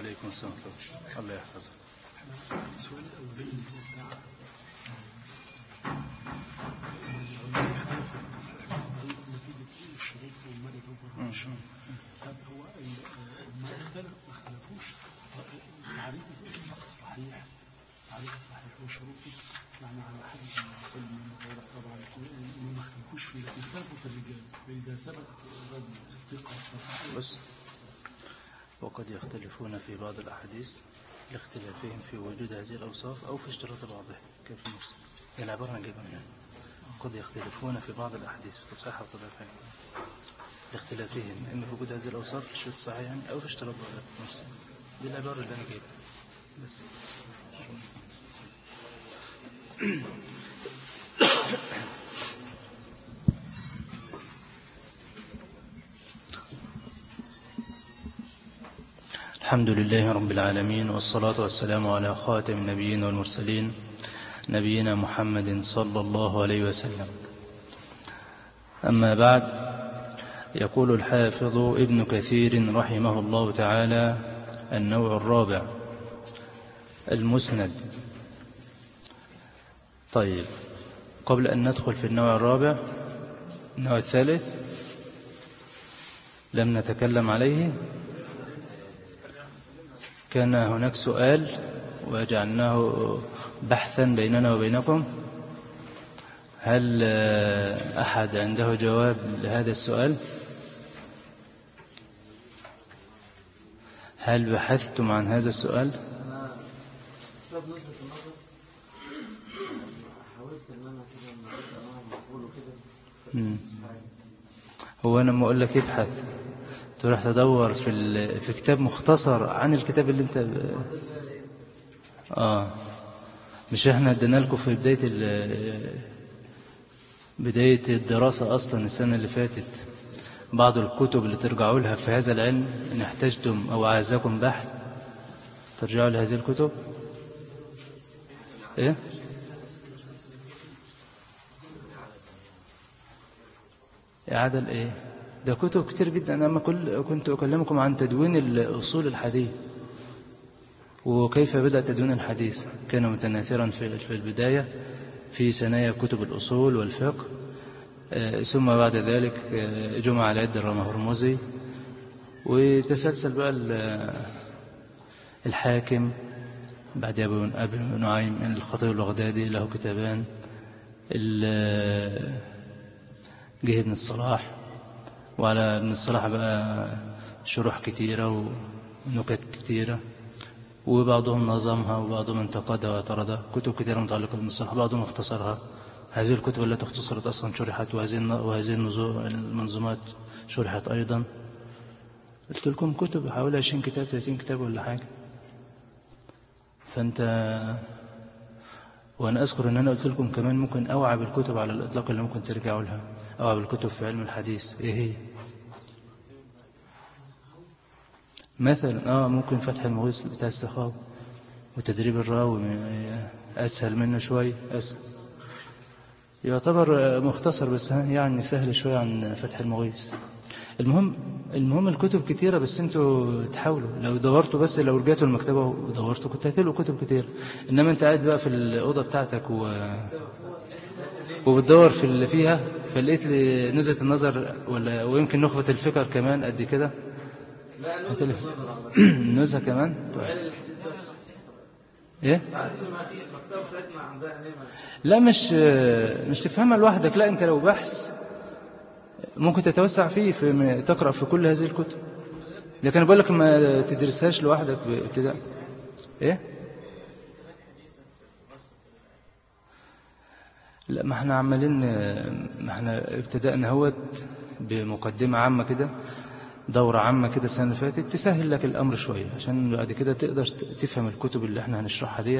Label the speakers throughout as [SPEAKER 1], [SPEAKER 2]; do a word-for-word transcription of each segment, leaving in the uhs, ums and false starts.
[SPEAKER 1] عليكم السلام الله يحفظك.
[SPEAKER 2] السؤال الأولي هو بتاع العلماء خالفوا نتيجة الشروط والمدى توفر الشروط. طب هو ما اختلف ما اختلفوش تعريف الصحيح تعريف الصحيح وشروطه يعني على حد علم المغيرة طبعا ما اختلفوش فيه لكن اختلفوا في الرجال فإذا ثبت الرجل ثقة
[SPEAKER 1] بس وقد يختلفون في بعض الأحاديث لاختلافهم في وجود هذه الأوصاف أو في اشتراط بعضها كيف نفسه يعني عبارة عن جيبا يعني قد يختلفون في بعض الأحاديث في تصحيح أو تضعيفها لاختلافهم إما في وجود هذه الأوصاف في الشروط الصحيحة أو في اشتراط بعضها نفسه. دي العبارة اللي أنا جايبها بس. الحمد لله رب العالمين والصلاة والسلام على خاتم النبيين والمرسلين نبينا محمد صلى الله عليه وسلم. أما بعد، يقول الحافظ ابن كثير رحمه الله تعالى: النوع الرابع المسند. طيب، قبل أن ندخل في النوع الرابع، النوع الثالث لم نتكلم عليه. كان هناك سؤال وجعلناه بحثا بيننا وبينكم. هل أحد عنده جواب لهذا السؤال؟ هل بحثتم عن هذا السؤال؟ هو أنا ما أقول لك ابحث تروح تدور في في كتاب مختصر عن الكتاب اللي انت ب... اه مش احنا ادينا لكم في بدايه ال... بدايه الدراسه اصلا السنه اللي فاتت بعض الكتب اللي ترجعوا لها في هذا العلم ان احتجتم او عايزاكم بحث ترجعوا لهذه الكتب. ايه اعاده الايه ده كتب كتير جدا. أنا كل كنت أكلمكم عن تدوين أصول الحديث وكيف بدأ تدوين الحديث. كان متناثرا في البداية في ثنايا كتب الأصول والفقه، ثم بعد ذلك جمع على يد الرمهرمزي وتسلسل بقى الحاكم بعد أبي نعيم الخطيب البغدادي له كتابان، جه ابن الصلاح، وعلى ابن الصلاح بقى شروح كتيرة ونكت كتيرة، وبعضهم نظمها وبعضهم انتقدها واعترضها. كتب كتيرة متعلقة بابن الصلاح، بعضهم اختصرها. هذه الكتب التي اختصرت أصلا شرحت، وهذه وهذه المنظومات شرحت أيضا. قلت لكم كتب حوالي عشرين كتاب ثلاثين كتاب ولا حاجة. فأنت وأنا أذكر أن أنا قلت لكم كمان ممكن أوعى بالكتب على الإطلاق اللي ممكن ترجعوا لها، أوعى بالكتب في علم الحديث. إيه هي؟ مثلا آه ممكن فتح المغيث بتاع السخاوي وتدريب الراوي أسهل منه شوي، أسهل يعتبر مختصر بس يعني سهل شوي عن فتح المغيث. المهم المهم الكتب كتيرة، بس انتوا تحاولوا لو دورتوا، بس لو رجعتوا المكتبة ودورتوا كنت هتلاقوا كتب كتير. إنما أنت قاعد بقى في الأوضة بتاعتك و... وبتدور في اللي فيها، فلقيت لي نزهة النظر ولا ويمكن نخبة الفكر كمان قد كده. نزهة كمان طيب. ايه لا مش مش تفهمها لوحدك، لا انت لو بحث ممكن تتوسع فيه في تقرأ في كل هذه الكتب، لكن بقول لك ما تدرسهاش لوحدك بابتداء. ايه لا ما احنا عمالين، ما احنا ابتدأنا هوت بمقدمة عامة كده، دورة عامة كده السنة اللي فاتت تسهل لك الأمر شوية عشان بعد كده تقدر تفهم الكتب اللي احنا هنشرحها ديت.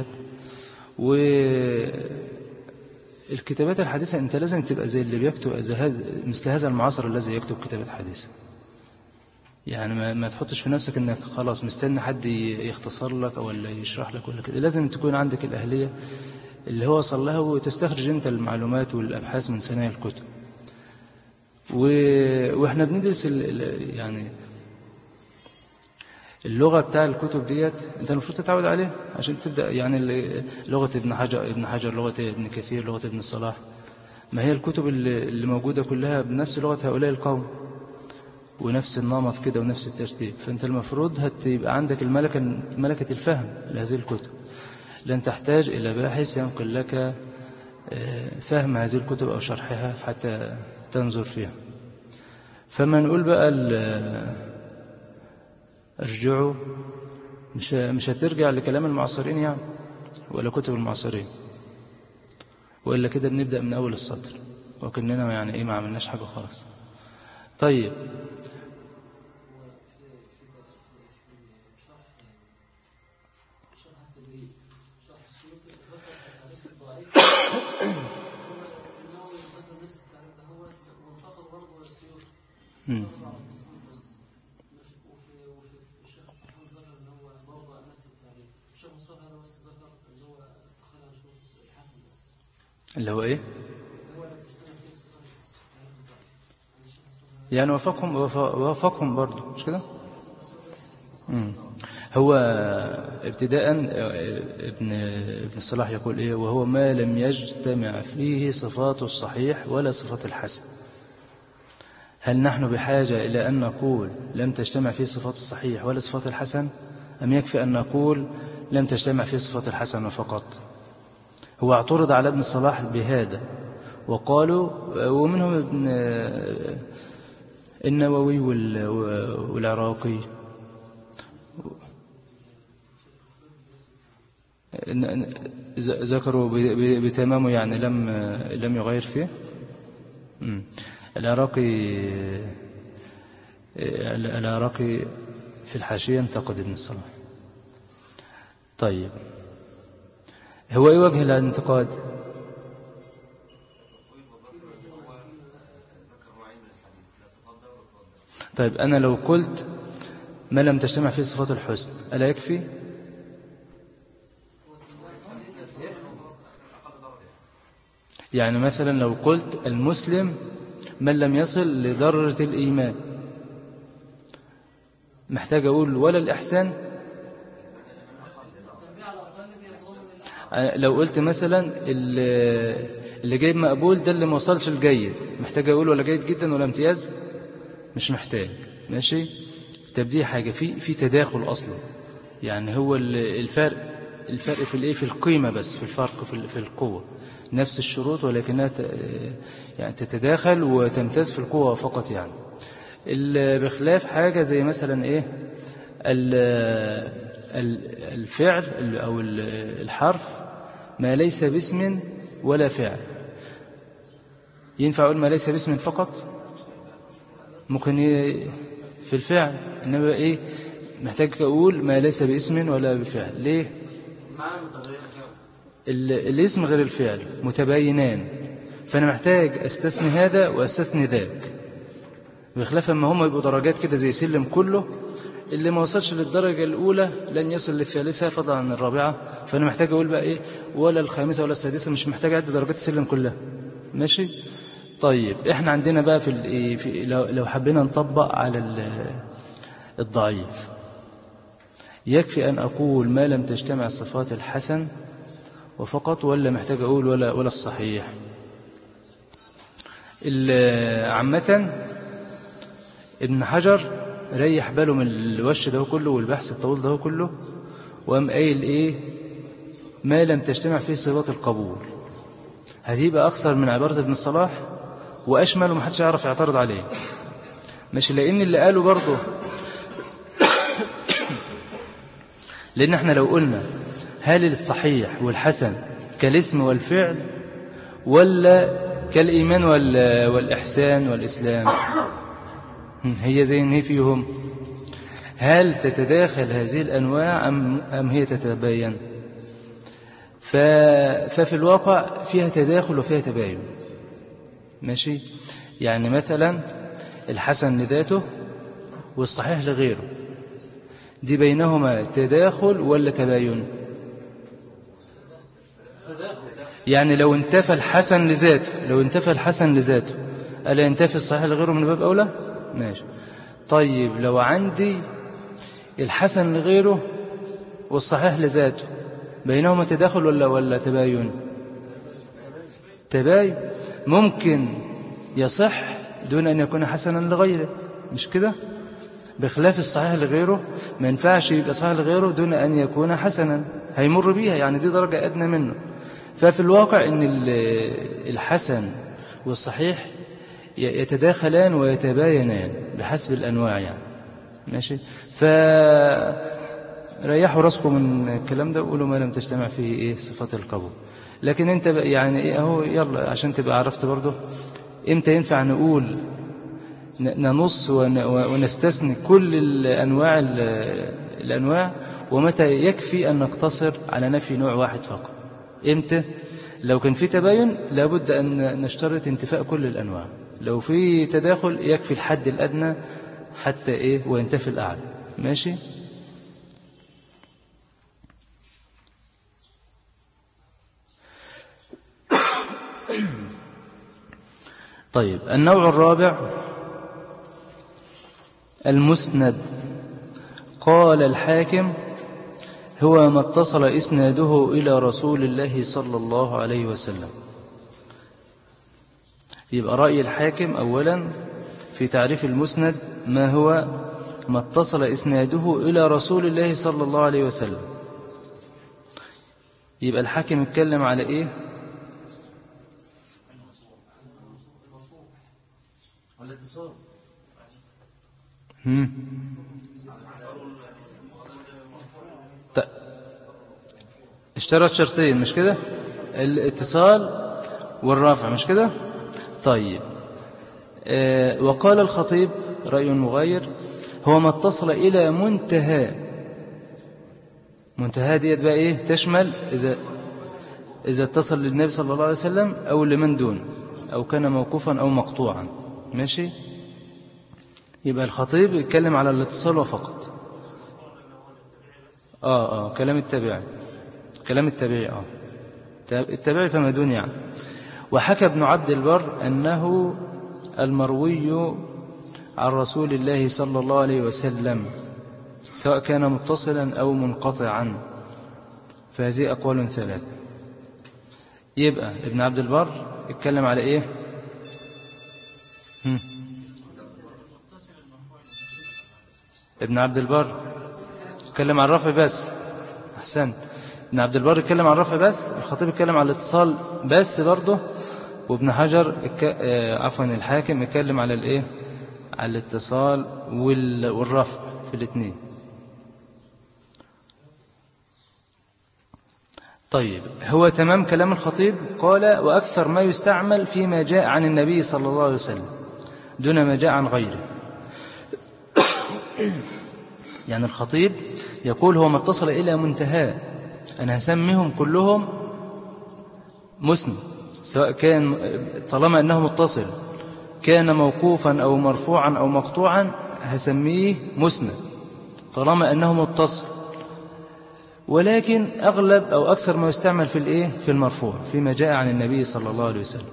[SPEAKER 1] والكتابات الحديثة انت لازم تبقى زي اللي بيكتب مثل هذا المعاصر الذي يكتب كتابات حديثة. يعني ما, ما تحطش في نفسك انك خلاص مستني حد يختصر لك او اللي يشرح لك ولا كده. لازم تكون عندك الأهلية اللي هو وصل لها وتستخرج انت المعلومات والأبحاث من ثنايا الكتب. و... واحنا بندرس ال... يعني اللغة بتاع الكتب ديت أنت المفروض تتعود عليها عشان تبدأ، يعني لغة ابن حجر ابن حجر لغة ابن كثير، لغة ابن الصلاح، ما هي الكتب اللي موجودة كلها بنفس لغة هؤلاء القوم ونفس النمط كده ونفس الترتيب. فأنت المفروض هتبقى عندك الملكة ملكة الفهم لهذه الكتب، لن تحتاج إلى باحث ينقل لك فهم هذه الكتب أو شرحها حتى تنظر فيها. فما نقول بقى ارجعوا، مش مش هترجع لكلام المعاصرين يعني ولا كتب المعاصرين، وإلا كده بنبدأ من أول السطر وكأننا يعني إيه ما عملناش حاجة خالص. طيب مم. اللي هو ايه يعني وافقهم وافقهم برضو مش كده. هو ابتداء ابن ابن الصلاح يقول ايه، وهو ما لم يجتمع فيه صفات الصحيح ولا صفات الحسن. هل نحن بحاجة إلى أن نقول لم تجتمع فيه صفات الصحيح ولا صفات الحسن، أم يكفي أن نقول لم تجتمع فيه صفات الحسن فقط؟ هو اعترض على ابن الصلاح بهذا وقالوا، ومنهم ابن النووي والعراقي ذكروا بتمامه يعني لم لم يغير فيه. العراقي العراقي في الحاشية انتقد ابن الصلاح. طيب هو ايه وجه الانتقاد؟ طيب أنا لو قلت ما لم تجتمع فيه صفات الحسن ألا يكفي؟ يعني مثلا لو قلت المسلم من لم يصل لدرجة الإيمان، محتاج أقول ولا الإحسان؟ لو قلت مثلا اللي جايب مقبول ده اللي ما وصلش الجيد، محتاج أقول ولا جيد جدا ولا امتياز؟ مش محتاج. ماشي. طب دي حاجة في في تداخل أصلا، يعني هو الفرق الفرق في الايه في القيمة، بس في الفرق في في القوة، نفس الشروط ولكنها يعني تتداخل وتمتاز في القوة فقط. يعني بخلاف حاجة زي مثلا ايه الفعل أو الحرف ما ليس باسم ولا فعل. ينفع أقول ما ليس باسم فقط؟ ممكن في الفعل، إنما إيه محتاج أقول ما ليس باسم ولا بفعل. ليه؟ الاسم غير الفعل متباينان، فأنا محتاج أستثني هذا وأستثني ذاك، بخلاف أما هم يبقوا درجات كده زي سلم كله، اللي ما وصلش للدرجة الأولى لن يصل للثالثة فضلا عن الرابعة، فأنا محتاج أقول بقى إيه ولا الخامسة ولا السادسة، مش محتاج أعد درجات السلم كلها. ماشي. طيب إحنا عندنا بقى في, في لو حبينا نطبق على الضعيف، يكفي أن أقول ما لم تجتمع صفات الحسن وفقط، ولا محتاج أقول ولا ولا الصحيح؟ عامة ابن حجر ريح باله من الوش ده كله والبحث الطويل ده كله، وقام قايل إيه ما لم تجتمع فيه صفات القبول. هتبقى أكثر من عبارة ابن الصلاح وأشمل ومحدش يعرف يعترض عليه. ماشي. لأن اللي قاله برضه لأن احنا لو قلنا هل الصحيح والحسن كالاسم والفعل ولا كالإيمان والإحسان والإسلام، هي زي ان هي فيهم، هل تتداخل هذه الأنواع أم, أم هي تتباين؟ ففي الواقع فيها تداخل وفيها تباين. ماشي. يعني مثلا الحسن لذاته والصحيح لغيره، دي بينهما تداخل ولا تباين؟ يعني لو انتفى الحسن لذاته لو انتفى الحسن لذاته ألا ينتفي الصحيح لغيره من باب أولى؟ ماشي. طيب لو عندي الحسن لغيره والصحيح لذاته بينهما تداخل ولا ولا تباين؟ تباين. ممكن يصح دون أن يكون حسنا لغيره، مش كده؟ بخلاف الصحيح لغيره ما ينفعش يبقى صحيح لغيره دون أن يكون حسنا، هيمر بيها، يعني دي درجة أدنى منه. ففي الواقع أن الحسن والصحيح يتداخلان ويتباينان بحسب الأنواع يعني. ماشي. فريحوا راسكم من الكلام ده وقولوا ما لم تجتمع فيه إيه صفات القبول. لكن أنت يعني إيه أهو، يلا عشان تبقى عرفت برضه إمتى ينفع نقول ننص ونستثني كل الأنواع الأنواع ومتى يكفي أن نقتصر على نفي نوع واحد فقط. إمتى؟ لو كان في تباين لابد أن نشترط انتفاء كل الأنواع، لو في تداخل يكفي الحد الأدنى حتى إيه وينتفي الأعلى. ماشي. طيب النوع الرابع المسند. قال الحاكم هو ما اتصل إسناده إلى رسول الله صلى الله عليه وسلم. يبقى رأي الحاكم أولا في تعريف المسند ما هو ما اتصل إسناده إلى رسول الله صلى الله عليه وسلم. يبقى الحاكم يتكلم على إيه؟ الاتصال. هم اشترط شرطين مش كده؟ الاتصال والرفع مش كده؟ طيب آه وقال الخطيب رأي مغاير هو ما اتصل إلى منتهى. منتهى ديت بقى إيه؟ تشمل إذا إذا اتصل للنبي صلى الله عليه وسلم أو لمن دون أو كان موقوفا أو مقطوعا. ماشي. يبقى الخطيب يتكلم على الاتصال وفقط. آه آه كلام التابعي، كلام التابعي آه التابعي فما دون يعني. وحكى ابن عبد البر أنه المروي عن رسول الله صلى الله عليه وسلم سواء كان متصلا أو منقطعا، فهذه أقوال ثلاثة. يبقى ابن عبد البر اتكلم على إيه؟ هم. ابن عبد البر اتكلم عن الرفع بس. أحسنت. ابن عبد البر اتكلم عن الرفع بس، الخطيب اتكلم عن الاتصال بس برضه، وابن حجر اتك... عفوا الحاكم اتكلم على الايه؟ على الاتصال وال... والرفع في الاثنين. طيب هو تمام كلام الخطيب. قال وأكثر ما يستعمل فيما جاء عن النبي صلى الله عليه وسلم دون ما جاء عن غيره. يعني الخطيب يقول هو ما اتصل إلى منتهى، أنا هسميهم كلهم مسند سواء كان طالما أنه متصل كان موقوفا أو مرفوعا أو مقطوعا هسميه مسند طالما أنه متصل. ولكن أغلب أو أكثر ما يستعمل في الإيه؟ في المرفوع فيما جاء عن النبي صلى الله عليه وسلم.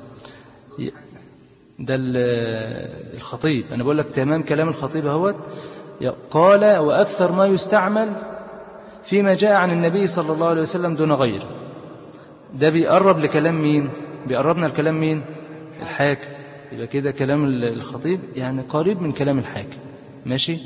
[SPEAKER 1] ده الخطيب، أنا بقول لك تمام كلام الخطيب اهوت. قال وأكثر ما يستعمل فيما جاء عن النبي صلى الله عليه وسلم دون غيره. ده بيقرب لكلام مين؟ بيقربنا لكلام مين؟ الحاكم. يبقى كده كلام الخطيب يعني قريب من كلام الحاكم. ماشي.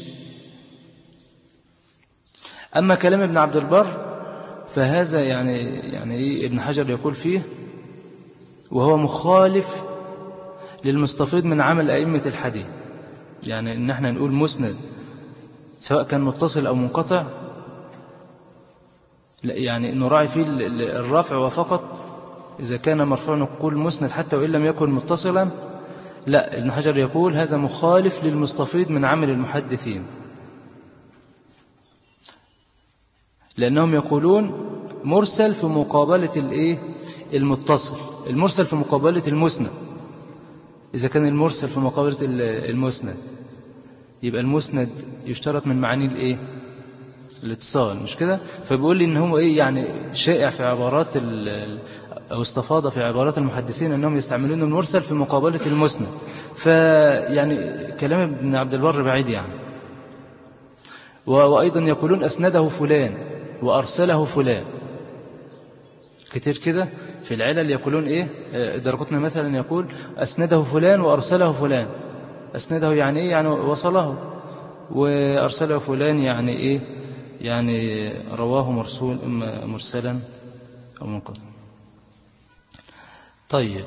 [SPEAKER 1] أما كلام ابن عبد البر فهذا يعني يعني إيه ابن حجر يقول فيه وهو مخالف للمستفيض من عمل أئمة الحديث. يعني إن احنا نقول مسند سواء كان متصل أو منقطع، لا يعني نراعي فيه الرفع وفقط. إذا كان مرفوع نقول مسند حتى وإن لم يكن متصلا. لا، ابن حجر يقول هذا مخالف للمستفيض من عمل المحدثين، لأنهم يقولون مرسل في مقابلة الإيه؟ المتصل. المرسل في مقابلة المسند. إذا كان المرسل في مقابلة المسند يبقى المسند يشترط من معاني الإيه؟ الاتصال، مش كده؟ فبيقول لي إن هو إيه يعني شائع في عبارات أو استفاضة في عبارات المحدثين أنهم يستعملون المرسل في مقابلة المسند. فيعني كلام ابن عبد البر بعيد يعني. وأيضا يقولون أسنده فلان وأرسله فلان، كتير كده في العلل يقولون إيه. درقطني مثلا يقول أسنده فلان وأرسله فلان. أسنده يعني إيه؟ يعني وصله. وأرسله فلان يعني إيه؟ يعني رواه مرسول مرسلا أو منقطع. طيب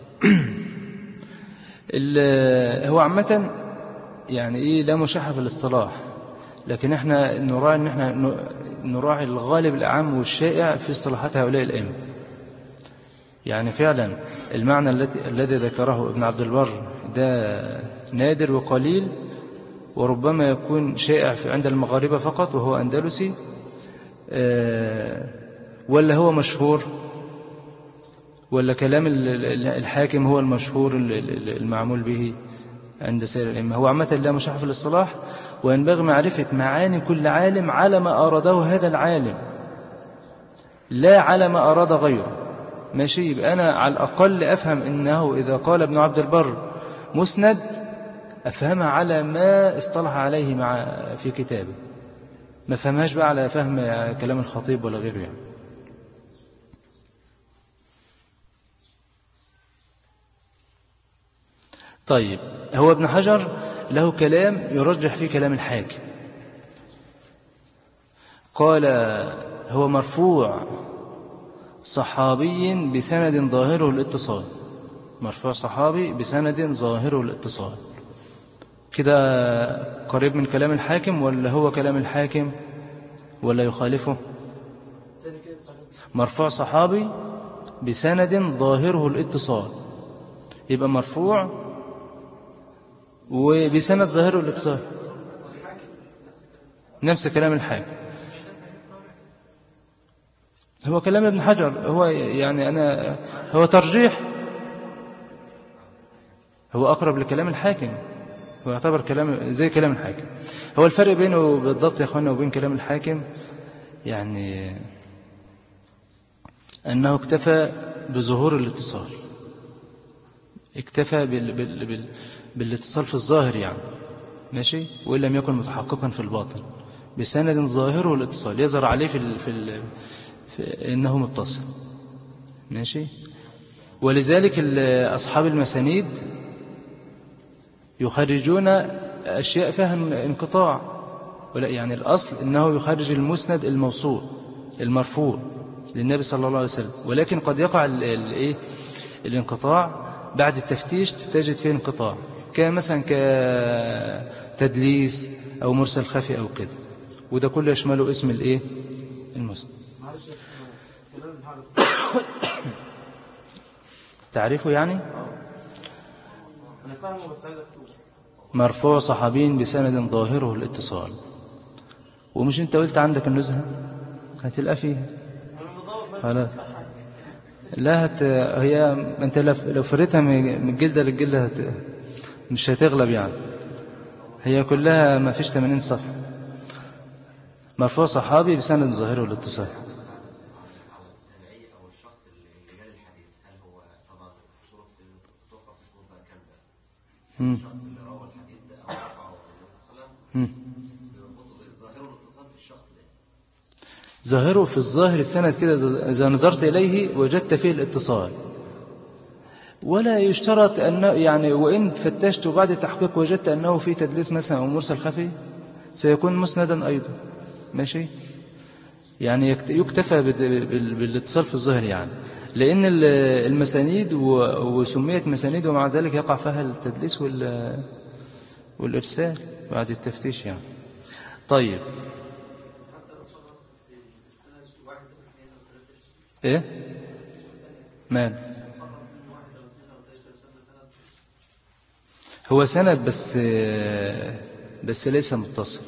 [SPEAKER 1] هو عامة يعني إيه لا مشاحة في الاصطلاح، لكن احنا نراعي ان احنا نراعي الغالب الأعم والشائع في اصطلاحات هؤلاء الأئمة. يعني فعلا المعنى الذي ذكره ابن عبد البر ده نادر وقليل، وربما يكون شائع عند المغاربة فقط وهو أندلسي، ولا هو مشهور، ولا كلام الحاكم هو المشهور المعمول به عند سائر الأئمة. هو عامة لا مشاحة في الاصطلاح، وينبغي معرفة معاني كل عالم على ما أراده هذا العالم، لا على ما أراد غيره. ماشي، يبقى أنا على الأقل أفهم إنه إذا قال ابن عبد البر مسند أفهمها على ما اصطلح عليه مع في كتابه، ما فهمهاش بقى على فهم كلام الخطيب ولا غيره يعني. طيب هو ابن حجر له كلام يرجح فيه كلام الحاكم. قال هو مرفوع صحابي بسند ظاهره الاتصال. مرفوع صحابي بسند ظاهره الاتصال، كده قريب من كلام الحاكم ولا هو كلام الحاكم ولا يخالفه؟ مرفوع صحابي بسند ظاهره الاتصال، يبقى مرفوع وبسند ظاهره الاتصال، نفس كلام الحاكم. هو كلام ابن حجر، هو يعني أنا هو ترجيح، هو أقرب لكلام الحاكم، هو يعتبر كلام زي كلام الحاكم. هو الفرق بينه بالضبط يا أخوانا وبين كلام الحاكم يعني أنه اكتفى بظهور الاتصال، اكتفى بال بال بال بالاتصال في الظاهر يعني، ماشي، وإن لم يكن متحققا في الباطن، بسند ظاهره الاتصال يظهر عليه في, ال في, ال في إنه متصل، ماشي. ولذلك أصحاب المسانيد يخرجون أشياء فيها انقطاع، ولا يعني الأصل إنه يخرج المسند الموصول المرفوع للنبي صلى الله عليه وسلم، ولكن قد يقع الإيه الانقطاع بعد التفتيش، تجد فيه انقطاع كمثلا كتدليس أو مرسل خفي أو كده، وده كله يشمله اسم الإيه المسند. تعرفه يعني أنا فاهمه بس عايز أكتبه. مرفوع صحابين بسند ظاهره الاتصال، ومش أنت قلت عندك النزهة هتلقى فيها خلاص. لا هت... هي أنت لو فريتها من الجلدة للجلدة هت... مش هتغلب يعني، هي كلها ما فيش ثمانين صفحة. مرفوع صحابي بسند ظاهره الاتصال. مم. ظاهره في الظاهر السند كده، إذا نظرت إليه وجدت فيه الاتصال، ولا يشترط أنه يعني وإن فتشت بعد التحقيق وجدت أنه في تدليس مثلا أو مرسل خفي سيكون مسندا أيضا، ماشي. يعني يكتفى بالاتصال في الظاهر يعني، لأن المسانيد وسميت مسانيد ومع ذلك يقع فيها التدليس والإرسال بعد التفتيش يعني. طيب إيه مال هو سند بس بس ليس متصل،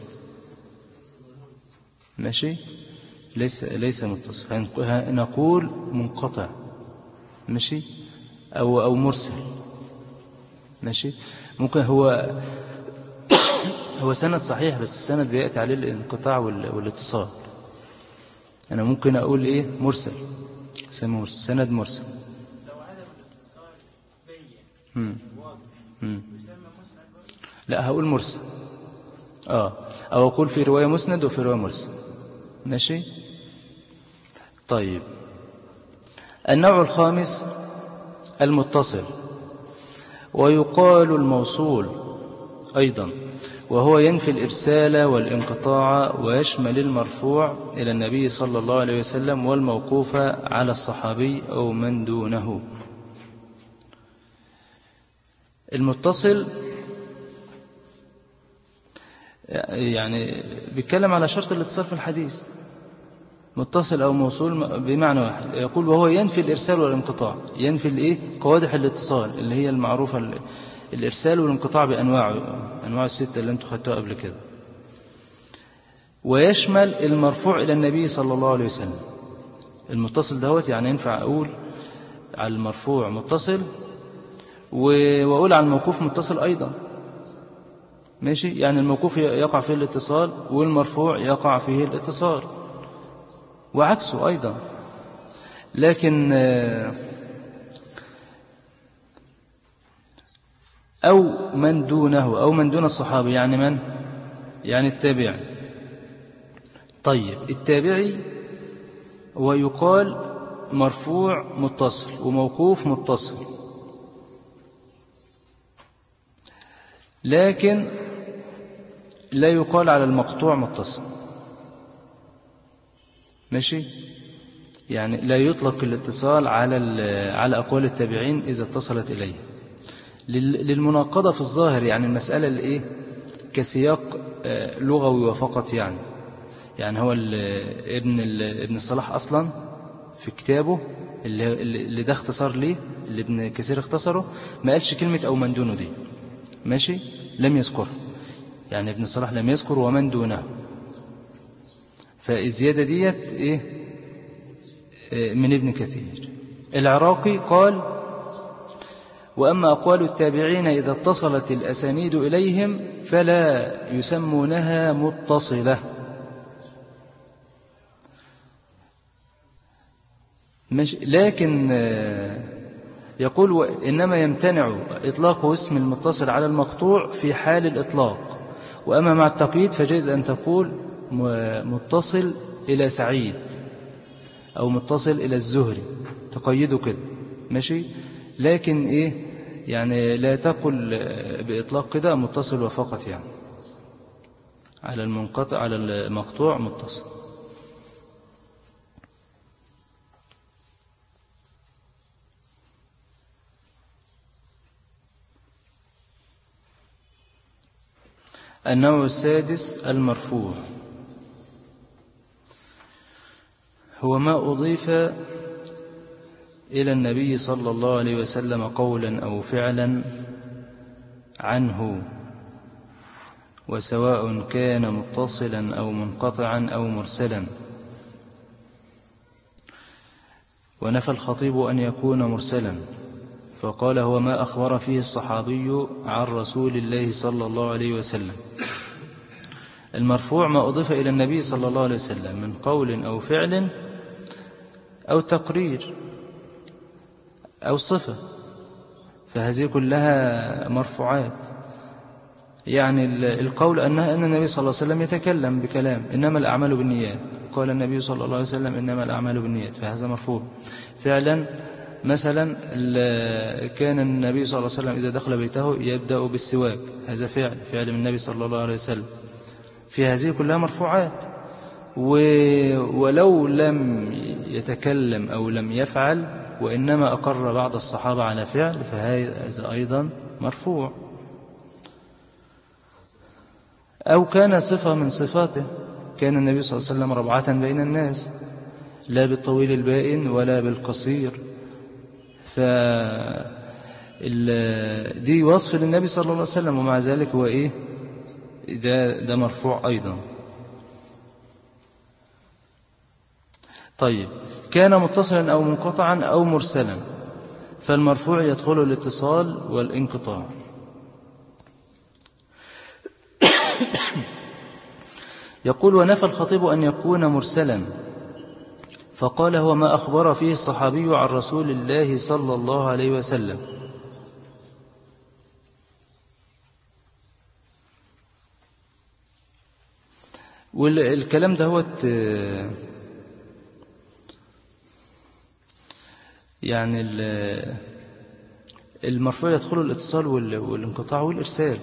[SPEAKER 1] ماشي، ليس ليس متصل، نقول منقطع، ماشي، أو أو مرسل، ماشي. ممكن هو هو سند صحيح بس السند بيأتي عليه الانقطاع والاتصال. أنا ممكن أقول إيه مرسل، سند مرسل.
[SPEAKER 2] لو عدم الاتصال بين
[SPEAKER 1] مم.
[SPEAKER 2] واضح
[SPEAKER 1] مم.
[SPEAKER 2] يسمى مسند.
[SPEAKER 1] لا هقول مرسل، آه أو أقول في رواية مسند وفي رواية مرسل. ماشي. طيب النوع الخامس المتصل، ويقال الموصول أيضا، وهو ينفي الإرسال والانقطاع، ويشمل المرفوع إلى النبي صلى الله عليه وسلم والموقوف على الصحابي أو من دونه. المتصل يعني بيتكلم على شرط الاتصال في الحديث، متصل أو موصول بمعنى واحد. يقول وهو ينفي الإرسال والانقطاع، ينفي الإيه؟ قوادح الاتصال اللي هي المعروفة، الإرسال والانقطاع بأنواعه، أنواع الستة اللي أنتم خدتوها قبل كده. ويشمل المرفوع إلى النبي صلى الله عليه وسلم. المتصل دوت يعني ينفع أقول على المرفوع متصل، وأقول على الموقوف متصل أيضا. ماشي. يعني الموقوف يقع فيه الاتصال والمرفوع يقع فيه الاتصال، وعكسه أيضا. لكن أو من دونه، أو من دون الصحابي، يعني من؟ يعني التابعي. طيب التابعي ويقال مرفوع متصل وموقوف متصل، لكن لا يقال على المقطوع متصل. ماشي. يعني لا يطلق الاتصال على على أقوال التابعين إذا اتصلت إليه، للمناقضة في الظاهر. يعني المسألة اللي إيه؟ كسياق لغوي وفقط. يعني يعني هو ابن ابن الصلاح أصلا في كتابه اللي, اللي ده اختصار ليه، اللي ابن كثير اختصره، ما قالش كلمة أو من دونه دي. ماشي. لم يذكرها، يعني ابن الصلاح لم يذكر ومن دونه. فالزيادة ديت إيه؟ من ابن كثير. العراقي قال وأما أقوال التابعين إذا اتصلت الأسانيد إليهم فلا يسمونها متصلة. مش لكن يقول إنما يمتنع إطلاق اسم المتصل على المقطوع في حال الإطلاق، وأما مع التقييد فجائز أن تقول متصل إلى سعيد أو متصل إلى الزهري، تقيده كده. ماشي. لكن إيه؟ يعني لا تقل بإطلاق كده متصل وفقط، يعني على المنقطع على المقطوع متصل. النوع السادس المرفوع، هو ما أضيف إلى النبي صلى الله عليه وسلم قولا أو فعلا عنه، وسواء كان متصلا أو منقطعا أو مرسلا. ونفى الخطيب أن يكون مرسلا، فقال هو ما أخبر فيه الصحابي عن رسول الله صلى الله عليه وسلم. المرفوع ما أضيف إلى النبي صلى الله عليه وسلم من قول أو فعل أو تقرير أو صفة، فهذه كلها مرفوعات. يعني القول أنها أن النبي صلى الله عليه وسلم يتكلم بكلام إنما الأعمال بالنيات، قال النبي صلى الله عليه وسلم إنما الأعمال بالنيات، فهذا مرفوع. فعلا مثلا كان النبي صلى الله عليه وسلم إذا دخل بيته يبدأ بالسواك، هذا فعل فعل من النبي صلى الله عليه وسلم. في هذه كلها مرفوعات. ولو لم يتكلم أو لم يفعل وإنما أقر بعض الصحابة على فعل فهذا أيضا مرفوع. أو كان صفة من صفاته، كان النبي صلى الله عليه وسلم ربعة بين الناس، لا بالطويل البائن ولا بالقصير، فدي وصف للنبي صلى الله عليه وسلم، ومع ذلك هو إيه؟ ده, ده مرفوع أيضا. طيب كان متصلا أو منقطعا أو مرسلا، فالمرفوع يدخل الاتصال والانقطاع. يقول ونفى الخطيب أن يكون مرسلا، فقال هو ما أخبر فيه الصحابي عن رسول الله صلى الله عليه وسلم. والكلام ده هو يعني المرفوع يدخل الاتصال والانقطاع والإرسال.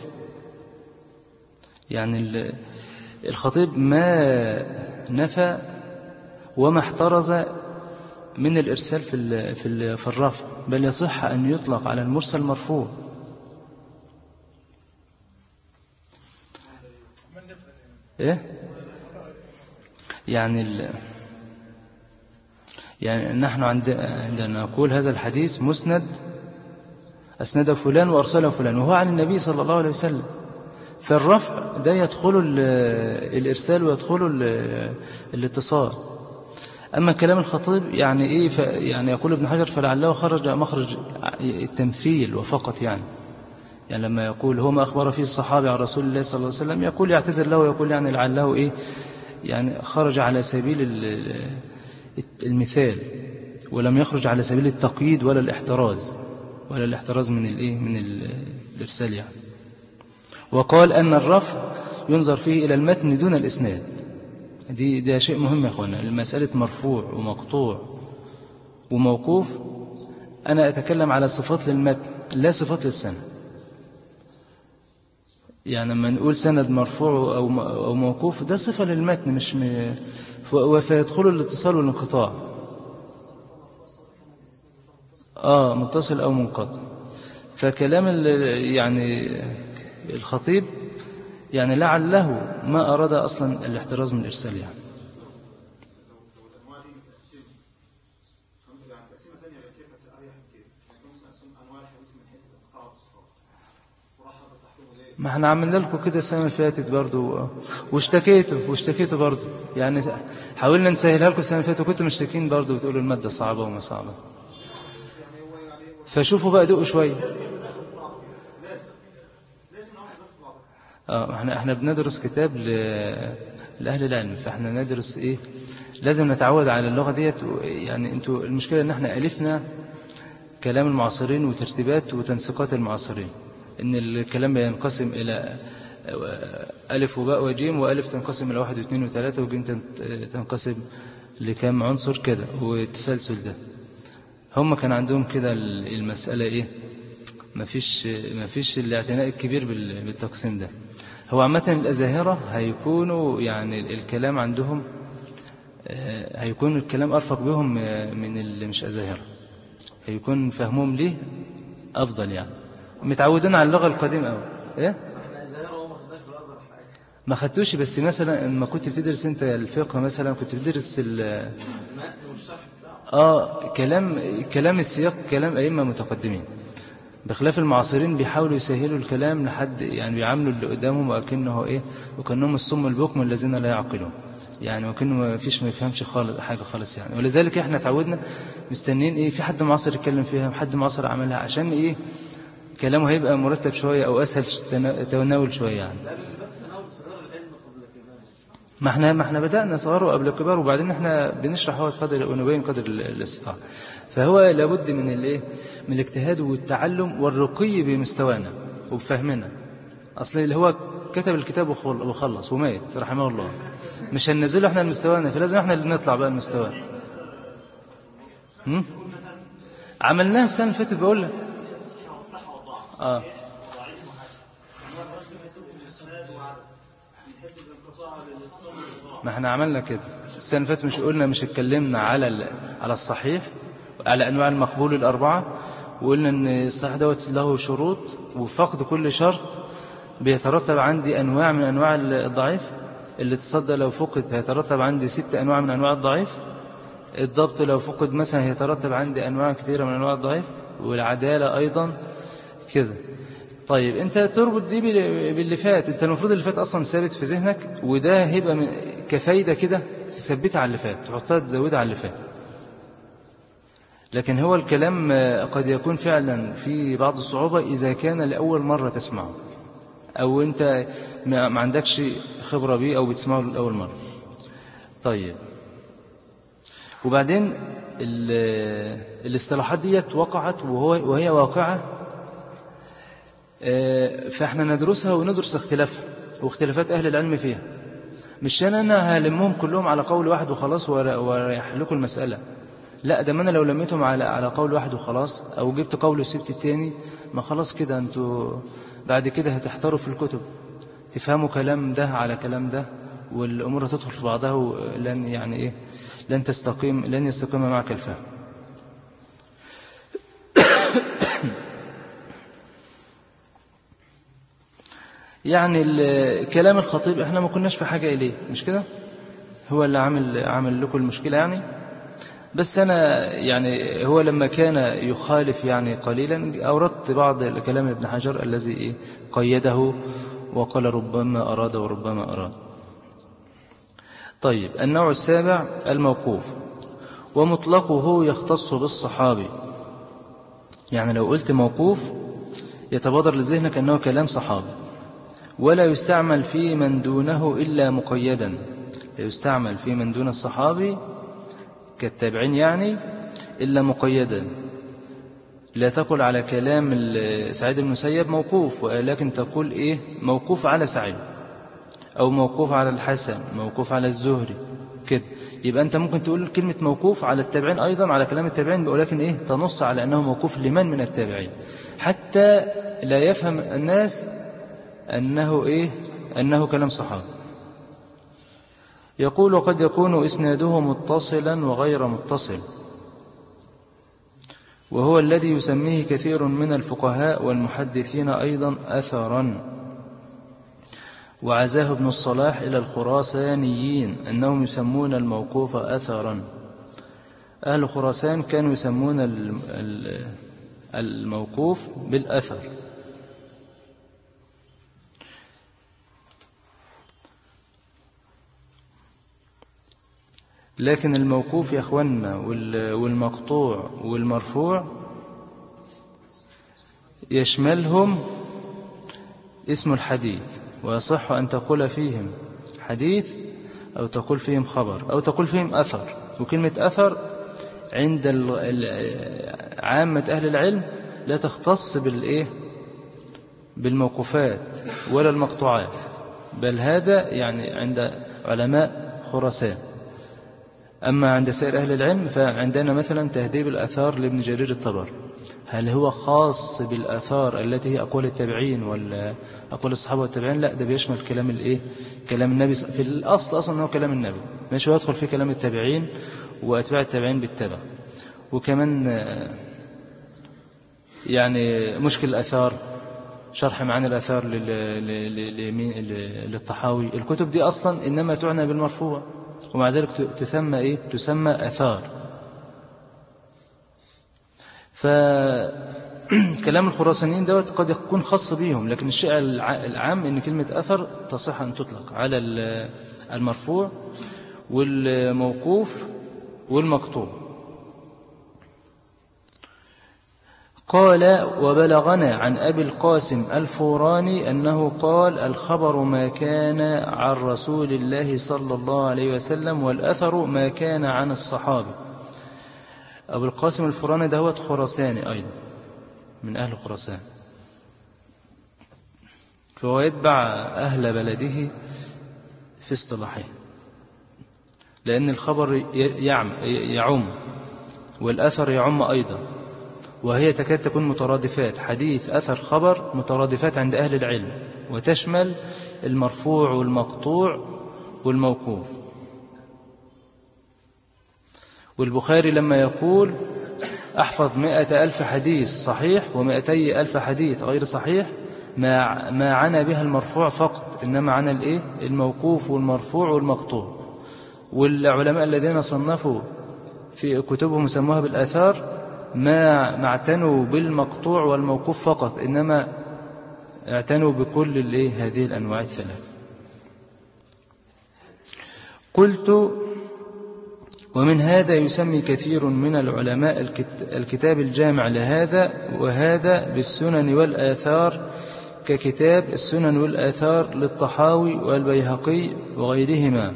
[SPEAKER 1] يعني الخطيب ما نفى وما احترز من الإرسال في في في الرفع، بل يصح أن يطلق على المرسل مرفوع. إيه؟ يعني ال يعني نحن عندنا نقول هذا الحديث مسند أسند فلان وأرسله فلان وهو عن النبي صلى الله عليه وسلم، فالرفع ده يدخل الإرسال ويدخل الاتصال. أما كلام الخطيب يعني إيه؟ يعني يقول ابن حجر فلعله خرج مخرج التمثيل وفقط. يعني يعني لما يقول هو ما أخبر فيه الصحابة عن رسول الله صلى الله عليه وسلم يقول يعتذر له ويقول يعني لعله إيه يعني خرج على سبيل المثال ولم يخرج على سبيل التقييد ولا الاحتراز ولا الاحتراز من الإيه من الإرسال. يعني وقال أن الرفع ينظر فيه إلى المتن دون الإسناد. دي ده شيء مهم يا أخوانا. المسألة مرفوع ومقطوع وموقوف أنا أتكلم على صفات للمتن لا صفات للسند. يعني لما نقول سند مرفوع أو موقوف ده صفة للمتن مش م... فيدخل الاتصال والانقطاع. آه متصل أو منقطع. فكلام يعني الخطيب يعني لعله ما أراد أصلا الاحتراز من الإرسال. يعني ما احنا عملنا لكم كده السنة اللي فاتت برضو واشتكيتوا واشتكيتوا برضو. يعني حاولنا نسهلها لكم السنة اللي فاتت وكنتوا مشتكين برضو بتقولوا المادة صعبة وما صعبة. فشوفوا بقى دقوا شوية. اه احنا احنا بندرس كتاب ل... لأهل العلم، فاحنا ندرس ايه لازم نتعود على اللغة ديت. يعني انتوا المشكلة ان احنا ألفنا كلام المعاصرين وترتيبات وتنسيقات المعاصرين، ان الكلام ينقسم الى ألف وباء وجيم، وألف تنقسم إلى واحد واثنين وثلاثة وجيم تنقسم لكام عنصر كده والتسلسل ده. هم كان عندهم كده المسألة ايه ما فيش ما فيش الاعتناء الكبير بالتقسيم ده. هو عامة الأزاهرة هيكونوا يعني الكلام عندهم هيكون الكلام أرفق بهم من اللي مش أزاهرة، هيكون فهمهم ليه أفضل. يعني متعودون على اللغة القديمة أوي. إيه؟ ما خدتوش، بس مثلا لما كنت بتدرس أنت الفقه مثلا كنت بتدرس ال آه كلام كلام السياق كلام أئمة متقدمين، بخلاف المعاصرين بيحاولوا يسهلوا الكلام لحد يعني بيعاملوا اللي قدامهم وكأنه إيه وكأنهم الصم البكم الذين لا يعقلون. يعني وكأنه ما فيش ما يفهمش خالص حاجة خالص. يعني ولذلك إحنا تعودنا مستنين إيه في حد معاصر يتكلم فيها، حد معاصر عملها، عشان إيه كلامه هيبقى مرتب شوية أو أسهل تناول شوية. يعني ما احنا ما احنا بدأنا صغار قبل الكبار، وبعدين احنا بنشرح هو قدر ونبين قدر الاستطاعة. فهو لابد من الايه من الاجتهاد والتعلم والرقي بمستوانا وبفهمنا. اصل اللي هو كتب الكتاب وخلص ومات رحمه الله، مش هننزله احنا لمستوانا، فلازم احنا اللي نطلع بقى المستوى. عملناها السنة اللي فاتت بقول لك. اه ما احنا عملنا كده السنة اللي فاتت، مش قلنا مش اتكلمنا على على الصحيح على أنواع المقبول الأربعة، وقلنا أن الصحيح دوت له شروط، وفقد كل شرط بيترتب عندي أنواع من أنواع الضعيف. اللي تصدق لو فقد هيترتب عندي ست أنواع من أنواع الضعيف. الضبط لو فقد مثلا هيترتب عندي أنواع كثيرة من أنواع الضعيف، والعدالة أيضا كده. طيب أنت تربط دي باللي فات، أنت المفروض اللي فات أصلا ثابت في ذهنك، وده هيبقى كفايدة كده تثبتها على اللي فات، تحطها تزودها على اللي فات. لكن هو الكلام قد يكون فعلا في بعض الصعوبة إذا كان لأول مرة تسمعه، أو أنت ما عندكش خبرة به أو بتسمعه لأول مرة. طيب وبعدين الاصطلاحات دي وقعت وهو وهي واقعة، فإحنا ندرسها وندرس اختلافها واختلافات أهل العلم فيها. مش أنا هلمهم كلهم على قول واحد وخلاص ورايح لكم المسألة، لا، ده ما أنا لو لميتهم على على قول واحد وخلاص، أو جبت قول وسبت التاني، ما خلاص كده أنتوا بعد كده هتحتاروا في الكتب، تفهموا كلام ده على كلام ده، والأمور هتدخل في بعضها، ولن يعني إيه لن تستقيم لن يستقيم معك الفهم. يعني كلام الخطيب احنا ما كناش في حاجة إليه، مش كده؟ هو اللي عامل عامل لكم المشكلة يعني. بس أنا يعني هو لما كان يخالف يعني قليلا أوردت بعض الكلام ابن حجر الذي إيه قيده وقال ربما أراد وربما أراد. طيب، النوع السابع الموقوف، ومطلقه يختص بالصحابي. يعني لو قلت موقوف يتبادر لذهنك أنه كلام صحابي، ولا يستعمل في من دونه إلا مقيدا، لا يستعمل في من دون الصحابي كالتابعين يعني إلا مقيدا. لا تقول على كلام سعيد بن المسيب موقوف، ولكن تقول إيه موقوف على سعيد، أو موقوف على الحسن، موقوف على الزهري كده. يبقى أنت ممكن تقول كلمة موقوف على التابعين أيضا، على كلام التابعين، ولكن إيه تنص على أنه موقوف لمن من التابعين، حتى لا يفهم الناس أنه إيه أنه كلام صحابي. يقول وقد يكون إسناده متصلا وغير متصل، وهو الذي يسميه كثير من الفقهاء والمحدثين أيضا أثرا. وعزاه ابن الصلاح إلى الخراسانيين أنهم يسمون الموقوف أثرا. أهل خراسان كانوا يسمون الموقوف بالأثر. لكن الموقوف يا أخوانا والمقطوع والمرفوع يشملهم اسم الحديث، ويصح أن تقول فيهم حديث أو تقول فيهم خبر أو تقول فيهم أثر. وكلمة أثر عند عامة أهل العلم لا تختص بالإيه بالموقوفات ولا المقطوعات، بل هذا يعني عند علماء خراسان. أما عند سائر أهل العلم فعندنا مثلا تهذيب الآثار لابن جرير الطبري، هل هو خاص بالآثار التي هي أقوال التابعين ولا أقوال الصحابة والتابعين؟ لا، ده بيشمل كلام الإيه كلام النبي في الأصل، أصلا هو كلام النبي، مش يدخل في كلام التابعين وأتباع التابعين بالتبع. وكمان يعني مشكل الآثار، شرح معاني الآثار للطحاوي، الكتب دي أصلا إنما تعنى بالمرفوع، ومع ذلك تسمى إيه تسمى آثار. فكلام الخراسانيين دوت قد يكون خاص بيهم، لكن الشيء العام إن كلمة أثر تصح أن تطلق على المرفوع والموقوف والمقطوع. قال وبلغنا عن أبي القاسم الفوراني أنه قال الخبر ما كان عن رسول الله صلى الله عليه وسلم، والأثر ما كان عن الصحابة. أبو القاسم الفوراني ده هو خراساني أيضا من أهل خراسان، فهو يتبع أهل بلده في اصطلاحه، لأن الخبر يعم يعم والأثر يعم أيضا، وهي تكاد تكون مترادفات، حديث أثر خبر مترادفات عند أهل العلم، وتشمل المرفوع والمقطوع والموقوف. والبخاري لما يقول أحفظ مئة ألف حديث صحيح ومئتي ألف حديث غير صحيح، ما ما عنا بها المرفوع فقط، إنما عنا الإيه الموقوف والمرفوع والمقطوع. والعلماء الذين صنفوا في كتبهم سموها بالآثار ما ما اعتنوا بالمقطوع والموقوف فقط، إنما اعتنوا بكل الإيه هذه الأنواع الثلاث. قلت ومن هذا يسمي كثير من العلماء الكتاب الجامع لهذا وهذا بالسنن والآثار، ككتاب السنن والآثار للطحاوي والبيهقي وغيرهما،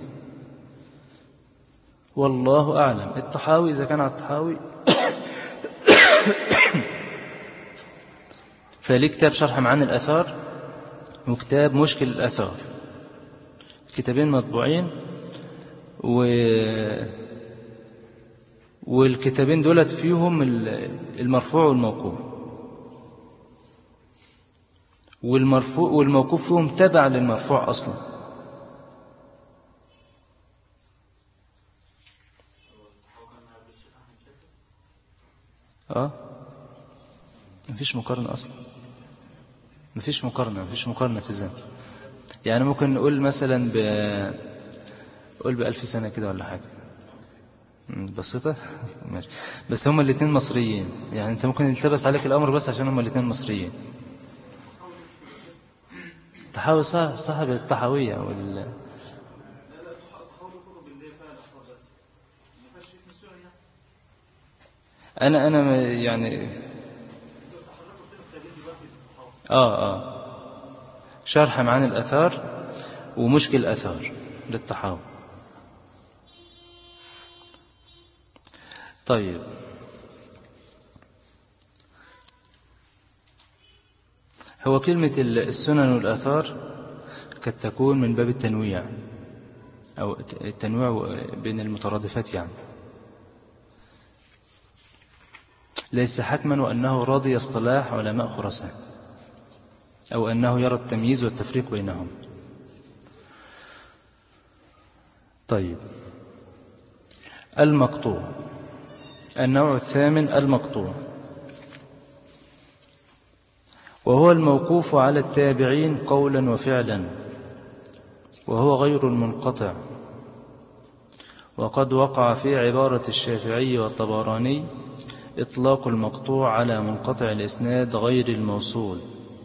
[SPEAKER 1] والله أعلم. الطحاوي إذا كان على الطحاوي فليه كتاب شرح معاني الآثار وكتاب مشكل الآثار. كتابين مطبوعين، و والكتابين دولت فيهم المرفوع والموقوف، والمرفوع والموقوف فيهم تبع للمرفوع أصلا. اه مفيش مقارنة أصلا، مفيش مقارنة مفيش مقارنة في الزمن. يعني ممكن نقول مثلا ب قول بألف سنة كده ولا حاجة بسيطة ماشي. بس هما الاثنين مصريين، يعني انت ممكن يلتبس عليك الأمر بس عشان هما الاثنين مصريين. تحاوي صاحب الطحاوية وال أنا أنا يعني آه آه شرح معاني الأثار ومشكل الأثار للطحاوي. طيب هو كلمة السنن والآثار قد تكون من باب التنويع أو التنويع بين المترادفات، يعني ليس حتما وأنه راضي اصطلاح علماء خراسان أو أنه يرى التمييز والتفريق بينهم. طيب المقطوع، النوع الثامن المقطوع، وهو الموقوف على التابعين قولا وفعلا، وهو غير المنقطع. وقد وقع في عبارة الشافعي والطبراني إطلاق المقطوع على منقطع الإسناد غير الموصول.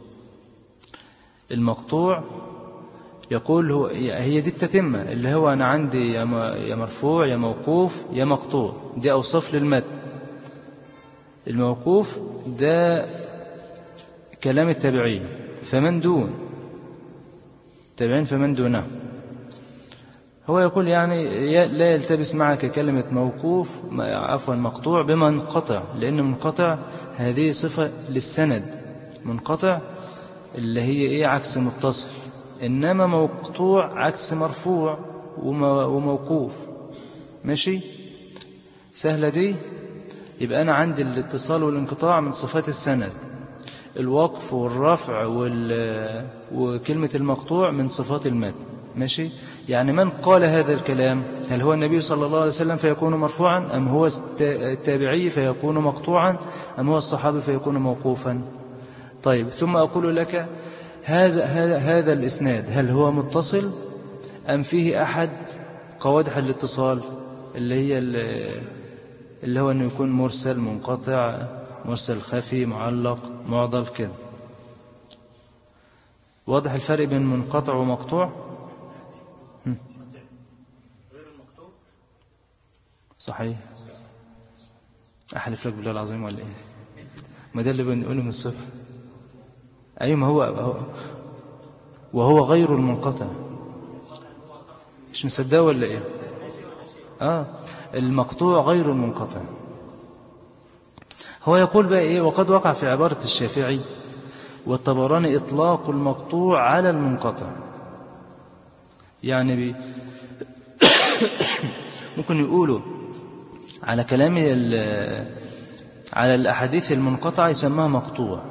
[SPEAKER 1] المقطوع يقول هو هي دي التتمة، اللي هو أنا عندي يا مرفوع يا موقوف يا مقطوع، دي أوصاف للمتن. الموقوف ده كلام التابعين فمن دون التابعين فمن دونه. هو يقول يعني لا يلتبس معك كلمة موقوف عفوا مقطوع بمنقطع، لأن منقطع هذه صفة للسند، منقطع اللي هي إيه عكس متصل، إنما مقطوع عكس مرفوع وموقوف. ماشي سهلة دي. يبقى أنا عندي الاتصال والانقطاع من صفات السند، الوقف والرفع وكلمة المقطوع من صفات المتن. ماشي. يعني من قال هذا الكلام، هل هو النبي صلى الله عليه وسلم فيكون مرفوعا، أم هو التابعي فيكون مقطوعا، أم هو الصحابي فيكون موقوفا؟ طيب ثم أقول لك هذا هذا هذا الإسناد هل هو متصل أم فيه أحد قوادح الاتصال اللي هي اللي هو أنه يكون مرسل منقطع مرسل خفي معلق معضل كده. واضح الفرق بين منقطع ومقطوع؟ صحيح. أحلف لك بالله العظيم ولا إيه؟ ما ده اللي بنقوله من الصبح. أي ما هو, هو وهو غير المنقطع. مش مصدق ولا إيه؟ آه المقطوع غير المنقطع. هو يقول بقى إيه؟ وقد وقع في عبارة الشافعي والطبراني إطلاق المقطوع على المنقطع. يعني بي ممكن يقولوا على كلام على الأحاديث المنقطعة يسمىها مقطوع.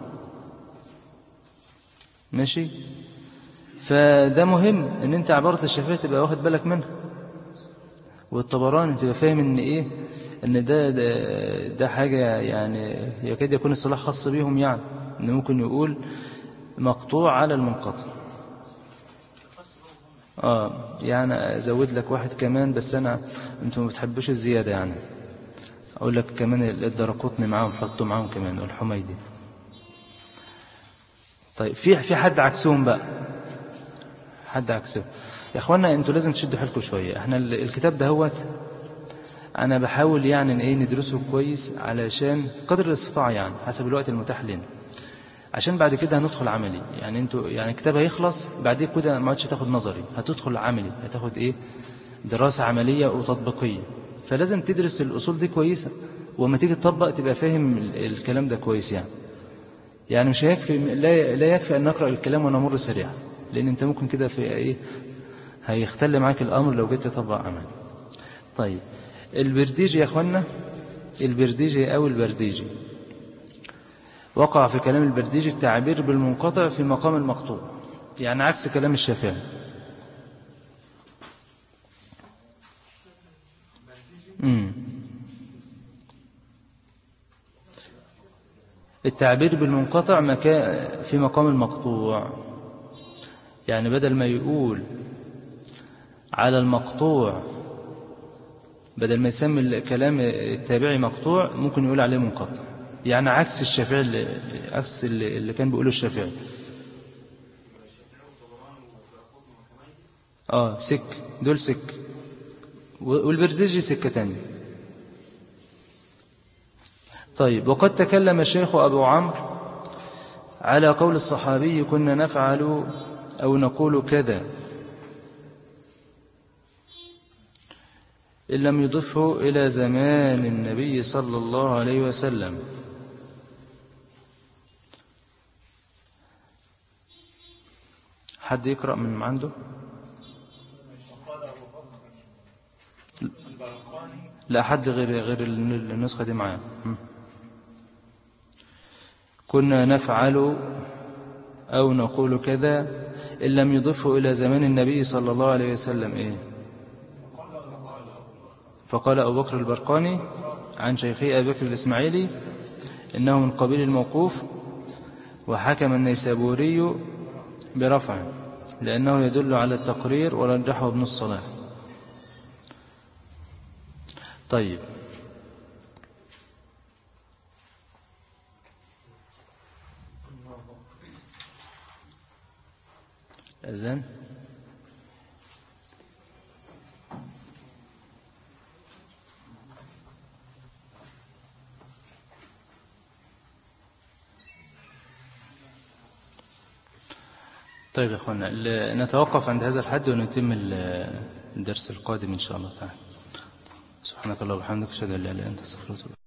[SPEAKER 1] ماشي. فده مهم ان انت عبارة الشافعي تبقى واخد بالك منها، والطبراني تبقى فاهم ان ايه ان ده ده, ده حاجة يعني يكاد يكون الصلاح خاص بيهم، يعني ان ممكن يقول مقطوع على المنقطع. اه يعني ازود لك واحد كمان، بس انا انتم ما بتحبوش الزيادة، يعني اقول لك كمان الدرقطني معاهم، حطوا معاهم كمان والحميدي. طيب في في حد عكسهم بقى، حد عكسهم يا اخوانا. انتوا لازم تشدوا حيلكم شويه. احنا الكتاب ده هوت انا بحاول يعني ايه ندرسه كويس علشان قدر الاستطاعه، يعني حسب الوقت المتاح لنا، عشان بعد كده هندخل عملي. يعني انتوا يعني الكتاب هيخلص بعدين كده ما عادش تاخد نظري، هتدخل عملي، هتاخد ايه دراسه عمليه وتطبيقيه. فلازم تدرس الاصول دي كويسه، وما تيجي تطبق تبقى فاهم الكلام ده كويس. يعني يعني مش هيكفي، لا لا يكفي ان نقرأ الكلام ونمر سريعا، لان انت ممكن كده في ايه هيختل معاك الأمر لو جيت تطبق عمل. طيب البرديجي يا أخوانا، البرديجي أو البرديجي وقع في كلام البرديجي التعبير بالمنقطع في مقام المقطوع، يعني عكس كلام الشافعي. امم التعبير بالمنقطع مكان في مقام المقطوع، يعني بدل ما يقول على المقطوع، بدل ما يسمي الكلام التابعي مقطوع ممكن يقول عليه منقطع، يعني عكس الشافعي، عكس اللي كان بيقوله الشافعي. اه سك، دول سك، والبرديجي سكة تانية. طيب وقد تكلم الشيخ أبو عمرو على قول الصحابي كنا نفعل أو نقول كذا إن لم يضفه إلى زمان النبي صلى الله عليه وسلم. حد يقرأ من عنده؟ لا حد غير غير النسخة دي معايا. كنا نفعل أو نقول كذا إن لم يضفه إلى زمان النبي صلى الله عليه وسلم. إيه؟ فقال أبو بكر البرقاني عن شيخي أبي بكر الإسماعيلي إنه من قبيل الموقوف، وحكم النيسابوري برفع لأنه يدل على التقرير ورجحه ابن الصلاح. طيب أذن طيب يا أخوانا، نتوقف عند هذا الحد ونتم الدرس القادم إن شاء الله تعالى. سبحانك اللهم وبحمدك أشهد أن لا إله إلا أنت أستغفرك.